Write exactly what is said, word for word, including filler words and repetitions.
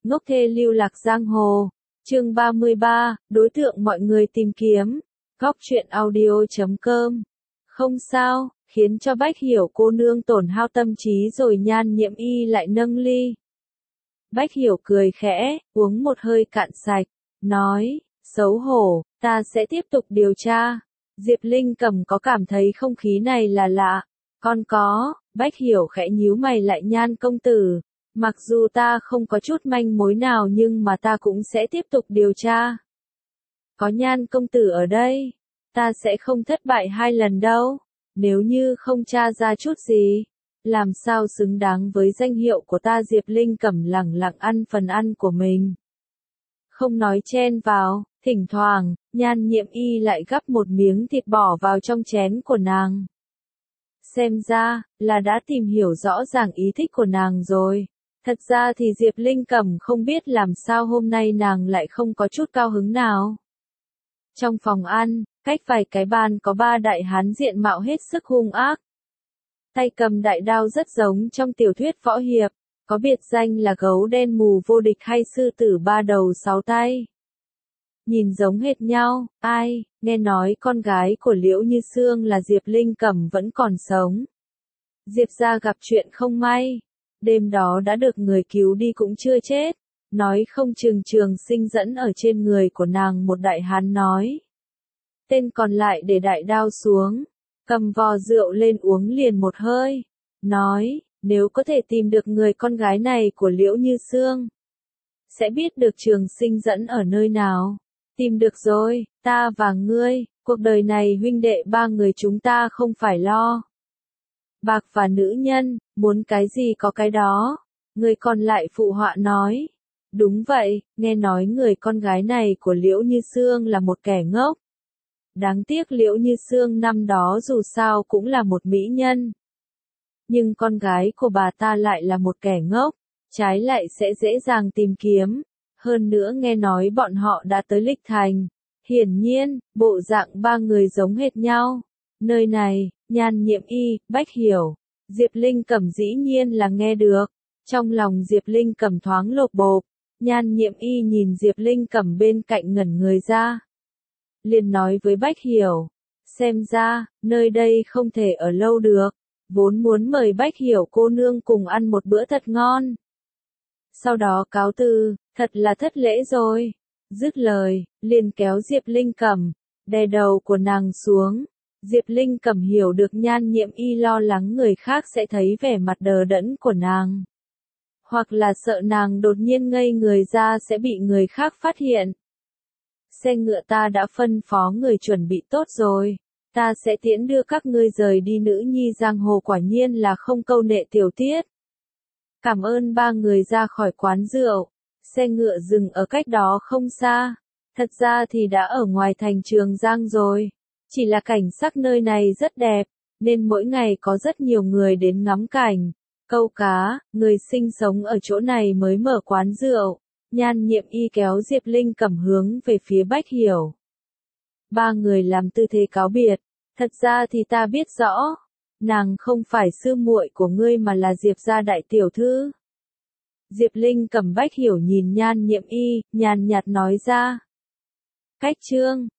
Ngốc thê lưu lạc giang hồ. Chương ba mươi ba, đối tượng mọi người tìm kiếm. Góc truyện audio chấm com. Không sao, khiến cho Bách Hiểu cô nương tổn hao tâm trí rồi. Nhan Nhiễm Y lại nâng ly. Bách Hiểu cười khẽ, uống một hơi cạn sạch, nói, xấu hổ, ta sẽ tiếp tục điều tra. Diệp Linh Cẩm có cảm thấy không khí này là lạ. Con có. Bách Hiểu khẽ nhíu mày lại. Nhan công tử, mặc dù ta không có chút manh mối nào nhưng mà ta cũng sẽ tiếp tục điều tra. Có Nhan công tử ở đây, ta sẽ không thất bại hai lần đâu. Nếu như không tra ra chút gì, làm sao xứng đáng với danh hiệu của ta. Diệp Linh Cẩm lẳng lặng ăn phần ăn của mình, không nói chen vào. Thỉnh thoảng, Nhan Nhiễm Y lại gắp một miếng thịt bỏ vào trong chén của nàng. Xem ra, là đã tìm hiểu rõ ràng ý thích của nàng rồi. Thật ra thì Diệp Linh Cẩm không biết làm sao hôm nay nàng lại không có chút cao hứng nào. Trong phòng ăn, cách vài cái bàn có ba đại hán diện mạo hết sức hung ác. Tay cầm đại đao rất giống trong tiểu thuyết võ hiệp, có biệt danh là gấu đen mù vô địch hay sư tử ba đầu sáu tay. Nhìn giống hệt nhau. Ai, nghe nói con gái của Liễu Như Sương là Diệp Linh Cẩm vẫn còn sống. Diệp gia gặp chuyện không may, đêm đó đã được người cứu đi cũng chưa chết. Nói không chừng Trường Sinh dẫn ở trên người của nàng. Một đại hán nói. Tên còn lại để đại đao xuống, cầm vò rượu lên uống liền một hơi, nói, nếu có thể tìm được người con gái này của Liễu Như Sương, sẽ biết được Trường Sinh dẫn ở nơi nào. Tìm được rồi, ta và ngươi, cuộc đời này huynh đệ ba người chúng ta không phải lo bạc và nữ nhân, muốn cái gì có cái đó. Người còn lại phụ họa nói. Đúng vậy, nghe nói người con gái này của Liễu Như Sương là một kẻ ngốc. Đáng tiếc Liễu Như Sương năm đó dù sao cũng là một mỹ nhân. Nhưng con gái của bà ta lại là một kẻ ngốc, trái lại sẽ dễ dàng tìm kiếm. Hơn nữa nghe nói bọn họ đã tới Lịch Thành. Hiển nhiên, bộ dạng ba người giống hệt nhau. Nơi này, Nhan Nhiễm Y, Bách Hiểu, Diệp Linh Cẩm dĩ nhiên là nghe được. Trong lòng Diệp Linh Cẩm thoáng lột bột. Nhan Nhiễm Y nhìn Diệp Linh Cẩm bên cạnh ngẩn người ra, liền nói với Bách Hiểu, xem ra, nơi đây không thể ở lâu được, vốn muốn mời Bách Hiểu cô nương cùng ăn một bữa thật ngon. Sau đó cáo từ, thật là thất lễ rồi. Dứt lời, liền kéo Diệp Linh Cẩm, đè đầu của nàng xuống. Diệp Linh Cẩm hiểu được Nhan Nhiễm Y lo lắng người khác sẽ thấy vẻ mặt đờ đẫn của nàng, hoặc là sợ nàng đột nhiên ngây người ra sẽ bị người khác phát hiện. Xe ngựa ta đã phân phó người chuẩn bị tốt rồi, ta sẽ tiễn đưa các ngươi rời đi. Nữ nhi giang hồ quả nhiên là không câu nệ tiểu tiết. Cảm ơn. Ba người ra khỏi quán rượu, xe ngựa dừng ở cách đó không xa. Thật ra thì đã ở ngoài thành Trường Giang rồi, chỉ là cảnh sắc nơi này rất đẹp, nên mỗi ngày có rất nhiều người đến ngắm cảnh, câu cá. Người sinh sống ở chỗ này mới mở quán rượu. Nhan Nhiễm Y kéo Diệp Linh Cẩm hướng về phía Bách Hiểu. Ba người làm tư thế cáo biệt. Thật ra thì ta biết rõ, nàng không phải sư muội của ngươi mà là Diệp gia đại tiểu thư. Diệp Linh Cẩm Bách Hiểu nhìn Nhan Nhiễm Y, nhàn nhạt nói ra. Cách chương